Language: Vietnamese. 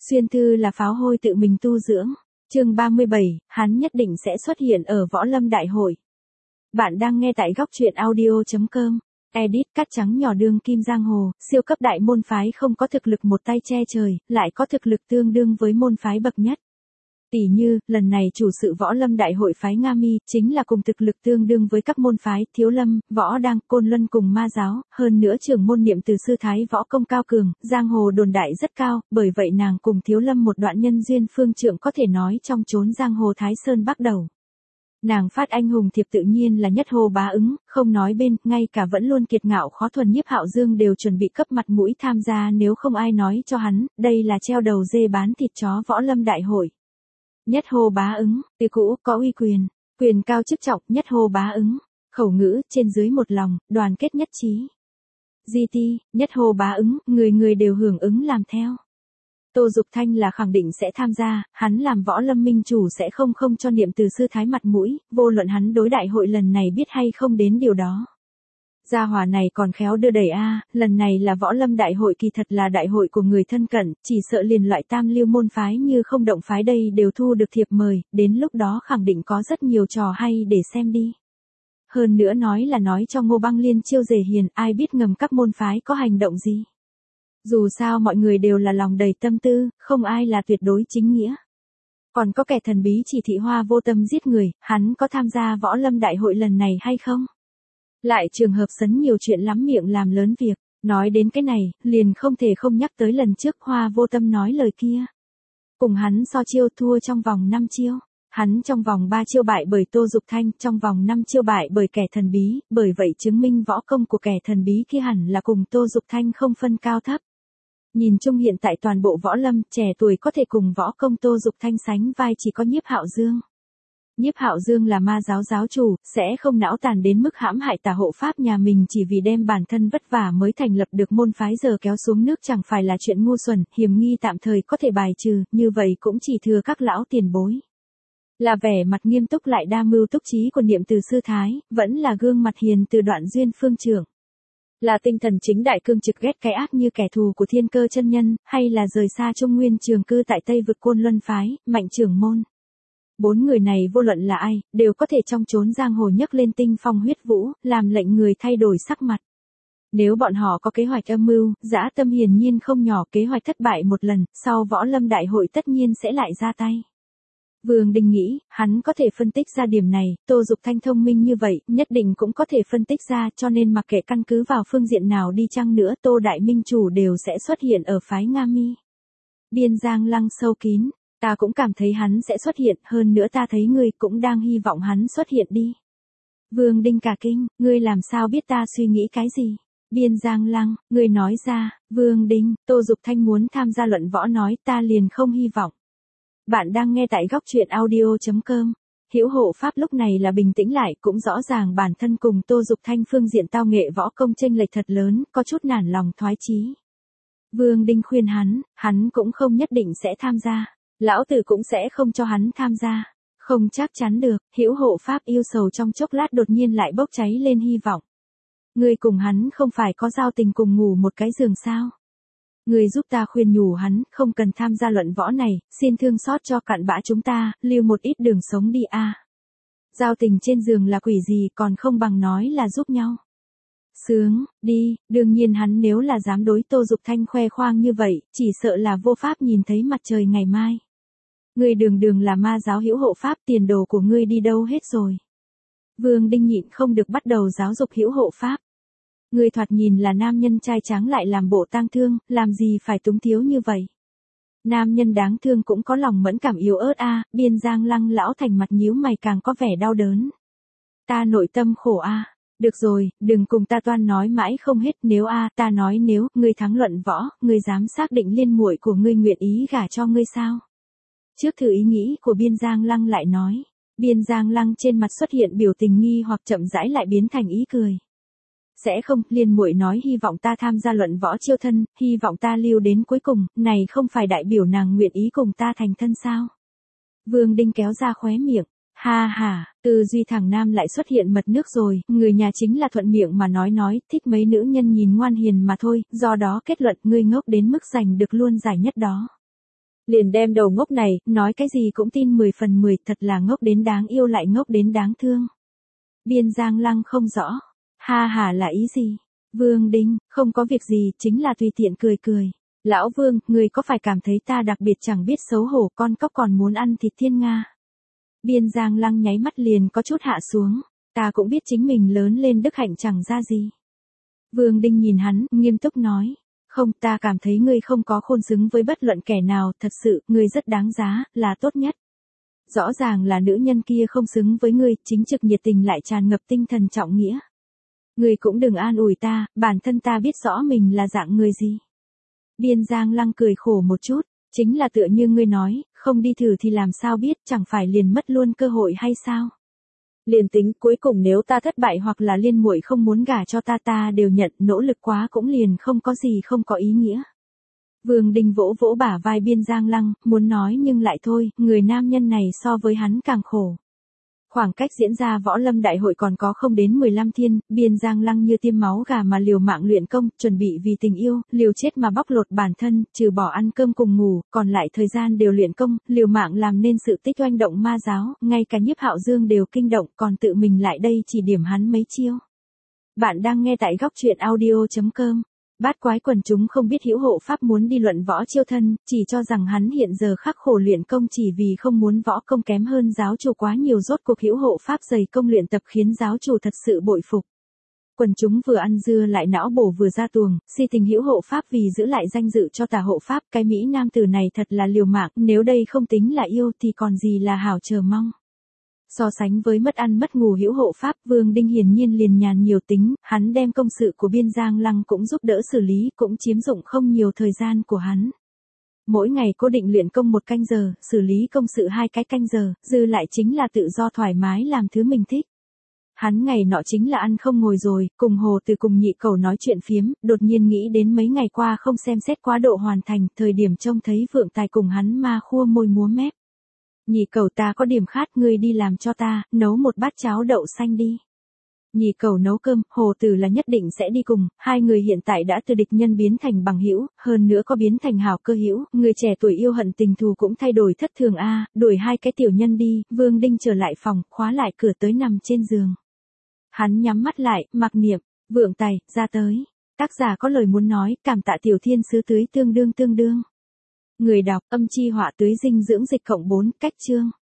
Xuyên Thư là pháo hôi tự mình tu dưỡng. Chương 37, hắn nhất định sẽ xuất hiện ở Võ Lâm Đại hội. Bạn đang nghe tại góc truyện audio.com. Edit cắt trắng nhỏ đương kim giang hồ, siêu cấp đại môn phái không có thực lực một tay che trời, lại có thực lực tương đương với môn phái bậc nhất. Tỷ như, lần này chủ sự Võ Lâm Đại hội phái Nga Mi, chính là cùng thực lực tương đương với các môn phái, Thiếu Lâm, Võ Đăng, Côn Luân cùng Ma Giáo, hơn nữa trưởng môn niệm từ sư thái võ công cao cường, giang hồ đồn đại rất cao, bởi vậy nàng cùng Thiếu Lâm một đoạn nhân duyên phương trượng có thể nói trong chốn giang hồ Thái Sơn bắt đầu. Nàng phát anh hùng thiệp tự nhiên là nhất hồ bá ứng, không nói bên, ngay cả vẫn luôn kiệt ngạo khó thuần Nhiếp Hạo Dương đều chuẩn bị cấp mặt mũi tham gia nếu không ai nói cho hắn, đây là treo đầu dê bán thịt chó Võ Lâm Đại hội. Nhất hô bá ứng, từ cũ có uy quyền, quyền cao chức trọng, nhất hô bá ứng, khẩu ngữ, trên dưới một lòng, đoàn kết nhất trí. GT, nhất hô bá ứng, người người đều hưởng ứng làm theo. Tô Dục Thanh là khẳng định sẽ tham gia, hắn làm Võ Lâm minh chủ sẽ không cho niệm từ sư thái mặt mũi, vô luận hắn đối đại hội lần này biết hay không đến điều đó. Gia hỏa này còn khéo đưa đẩy lần này là Võ Lâm Đại hội kỳ thật là đại hội của người thân cận, chỉ sợ liền loại tam lưu môn phái như không động phái đây đều thu được thiệp mời, đến lúc đó khẳng định có rất nhiều trò hay để xem đi. Hơn nữa nói cho Ngô Băng Liên chiêu dề hiền, ai biết ngầm các môn phái có hành động gì. Dù sao mọi người đều là lòng đầy tâm tư, không ai là tuyệt đối chính nghĩa. Còn có kẻ thần bí chỉ thị Hoa Vô Tâm giết người, hắn có tham gia Võ Lâm Đại hội lần này hay không? Lại trường hợp sấn nhiều chuyện lắm miệng làm lớn việc, nói đến cái này, liền không thể không nhắc tới lần trước Hoa Vô Tâm nói lời kia. Cùng hắn so chiêu thua trong vòng 5 chiêu, hắn trong vòng 3 chiêu bại bởi Tô Dục Thanh, trong vòng 5 chiêu bại bởi kẻ thần bí, bởi vậy chứng minh võ công của kẻ thần bí kia hẳn là cùng Tô Dục Thanh không phân cao thấp. Nhìn chung hiện tại toàn bộ Võ Lâm, trẻ tuổi có thể cùng võ công Tô Dục Thanh sánh vai chỉ có Nhiếp Hạo Dương. Nhiếp Hạo Dương là Ma Giáo giáo chủ, sẽ không não tàn đến mức hãm hại tà hộ pháp nhà mình chỉ vì đem bản thân vất vả mới thành lập được môn phái giờ kéo xuống nước chẳng phải là chuyện ngu xuẩn, hiểm nghi tạm thời có thể bài trừ, như vậy cũng chỉ thừa các lão tiền bối. Là vẻ mặt nghiêm túc lại đa mưu túc trí của niệm từ sư thái, vẫn là gương mặt hiền từ Đoạn Duyên phương trưởng. Là tinh thần chính đại cương trực ghét cái ác như kẻ thù của Thiên Cơ chân nhân, hay là rời xa Trung Nguyên trường cư tại Tây vực Côn Luân phái, Mạnh trưởng môn. 4 người này vô luận là ai, đều có thể trong chốn giang hồ nhấc lên tinh phong huyết vũ, làm lệnh người thay đổi sắc mặt. Nếu bọn họ có kế hoạch âm mưu, dã tâm hiển nhiên không nhỏ, kế hoạch thất bại một lần, sau Võ Lâm Đại hội tất nhiên sẽ lại ra tay. Vương Đình nghĩ, hắn có thể phân tích ra điểm này, Tô Dục Thanh thông minh như vậy, nhất định cũng có thể phân tích ra, cho nên mặc kệ căn cứ vào phương diện nào đi chăng nữa, Tô Đại Minh Chủ đều sẽ xuất hiện ở phái Nga Mi. Biên Giang Lăng sâu kín, ta cũng cảm thấy hắn sẽ xuất hiện, hơn nữa ta thấy ngươi cũng đang hy vọng hắn xuất hiện đi. Vương Đinh cả kinh, ngươi làm sao biết ta suy nghĩ cái gì? Biên Giang Lăng, ngươi nói ra, Vương Đinh, Tô Dục Thanh muốn tham gia luận võ nói ta liền không hy vọng. Bạn đang nghe tại góc truyện audio.com. Hữu Hộ Pháp lúc này là bình tĩnh lại, cũng rõ ràng bản thân cùng Tô Dục Thanh phương diện tao nghệ võ công chênh lệch thật lớn, có chút nản lòng thoái chí. Vương Đinh khuyên hắn cũng không nhất định sẽ tham gia, lão tử cũng sẽ không cho hắn tham gia, không chắc chắn được. Hữu Hộ Pháp yêu sầu trong chốc lát đột nhiên lại bốc cháy lên hy vọng. Ngươi cùng hắn không phải có giao tình cùng ngủ một cái giường sao? Người giúp ta khuyên nhủ hắn, không cần tham gia luận võ này, xin thương xót cho cặn bã chúng ta, lưu một ít đường sống đi Giao tình trên giường là quỷ gì còn không bằng nói là giúp nhau. Sướng, đi, đương nhiên hắn nếu là dám đối Tô Dục Thanh khoe khoang như vậy, chỉ sợ là vô pháp nhìn thấy mặt trời ngày mai. Ngươi đường là Ma Giáo Hữu Hộ Pháp, tiền đồ của ngươi đi đâu hết rồi. Vương Đinh nhịn không được bắt đầu giáo dục Hữu Hộ Pháp. Người thoạt nhìn là nam nhân trai tráng lại làm bộ tang thương, làm gì phải túng thiếu như vậy. Nam nhân đáng thương cũng có lòng mẫn cảm yếu ớt Biên Giang Lăng lão thành mặt nhíu mày càng có vẻ đau đớn. Ta nội tâm khổ Được rồi, đừng cùng ta toan nói mãi không hết, nếu ta nói nếu, ngươi thắng luận võ, ngươi dám xác định liên muội của ngươi nguyện ý gả cho ngươi sao? Trước thử ý nghĩ của Biên Giang Lăng lại nói, Biên Giang Lăng trên mặt xuất hiện biểu tình nghi hoặc chậm rãi lại biến thành ý cười. Sẽ không, liên muội nói hy vọng ta tham gia luận võ chiêu thân, hy vọng ta lưu đến cuối cùng, này không phải đại biểu nàng nguyện ý cùng ta thành thân sao? Vương Đinh kéo ra khóe miệng, ha, tư duy thằng nam lại xuất hiện mật nước rồi, người nhà chính là thuận miệng mà nói, thích mấy nữ nhân nhìn ngoan hiền mà thôi, do đó kết luận ngươi ngốc đến mức giành được luôn giải nhất đó. Liền đem đầu ngốc này, nói cái gì cũng tin 10 phần 10, thật là ngốc đến đáng yêu lại ngốc đến đáng thương. Biên Giang Lăng không rõ. Ha ha là ý gì? Vương Đinh, không có việc gì, chính là tùy tiện cười cười. Lão Vương, người có phải cảm thấy ta đặc biệt chẳng biết xấu hổ, con cóc còn muốn ăn thịt thiên nga? Biên Giang Lăng nháy mắt liền có chút hạ xuống. Ta cũng biết chính mình lớn lên đức hạnh chẳng ra gì. Vương Đinh nhìn hắn, nghiêm túc nói. Không, ta cảm thấy ngươi không có khôn xứng với bất luận kẻ nào, thật sự, ngươi rất đáng giá, là tốt nhất. Rõ ràng là nữ nhân kia không xứng với ngươi, chính trực nhiệt tình lại tràn ngập tinh thần trọng nghĩa. Ngươi cũng đừng an ủi ta, bản thân ta biết rõ mình là dạng người gì. Biên Giang Lăng cười khổ một chút, chính là tựa như ngươi nói, không đi thử thì làm sao biết, chẳng phải liền mất luôn cơ hội hay sao? Liền tính cuối cùng nếu ta thất bại hoặc là Liên muội không muốn gả cho ta đều nhận, nỗ lực quá cũng liền không có gì không có ý nghĩa. Vương Đình vỗ vỗ bả vai Biên Giang Lăng, muốn nói nhưng lại thôi, người nam nhân này so với hắn càng khổ. Khoảng cách diễn ra võ lâm đại hội còn có không đến 15 thiên, Biên Giang Lăng như tiêm máu gà mà liều mạng luyện công, chuẩn bị vì tình yêu, liều chết mà bóc lột bản thân, trừ bỏ ăn cơm cùng ngủ, còn lại thời gian đều luyện công, liều mạng làm nên sự tích oanh động ma giáo, ngay cả Nhiếp Hạo Dương đều kinh động, còn tự mình lại đây chỉ điểm hắn mấy chiêu. Bạn đang nghe tại góc truyện audio.com. Bát quái quần chúng không biết hữu hộ pháp muốn đi luận võ chiêu thân, chỉ cho rằng hắn hiện giờ khắc khổ luyện công chỉ vì không muốn võ công kém hơn giáo chủ quá nhiều, rốt cuộc hữu hộ pháp dày công luyện tập khiến giáo chủ thật sự bội phục. Quần chúng vừa ăn dưa lại não bổ vừa ra tuồng, si tình hữu hộ pháp vì giữ lại danh dự cho tà hộ pháp, cái Mỹ nam tử này thật là liều mạng, nếu đây không tính là yêu thì còn gì là hảo chờ mong. So sánh với mất ăn mất ngủ hữu hộ pháp, Vương Đinh hiển nhiên liền nhàn nhiều tính, hắn đem công sự của Biên Giang Lăng cũng giúp đỡ xử lý, cũng chiếm dụng không nhiều thời gian của hắn. Mỗi ngày cố định luyện công 1 canh giờ, xử lý công sự 2 cái canh giờ, dư lại chính là tự do thoải mái làm thứ mình thích. Hắn ngày nọ chính là ăn không ngồi rồi, cùng Hồ Từ cùng Nhị Cẩu nói chuyện phiếm, đột nhiên nghĩ đến mấy ngày qua không xem xét quá độ hoàn thành, thời điểm trông thấy Vượng Tài cùng hắn ma khua môi múa mép. Nhị Cẩu, ta có điểm khát, ngươi đi làm cho ta, nấu một bát cháo đậu xanh đi. Nhị Cẩu nấu cơm, Hồ Tử là nhất định sẽ đi cùng, hai người hiện tại đã từ địch nhân biến thành bằng hữu, hơn nữa có biến thành hảo cơ hữu, người trẻ tuổi yêu hận tình thù cũng thay đổi thất thường a, đuổi hai cái tiểu nhân đi, Vương Đinh trở lại phòng, khóa lại cửa tới nằm trên giường. Hắn nhắm mắt lại, mặc niệm, Vượng Tài, ra tới. Tác giả có lời muốn nói, cảm tạ tiểu thiên sứ tưới tương đương. Người đọc, âm chi họa tưới dinh dưỡng dịch cộng 4, cách chương.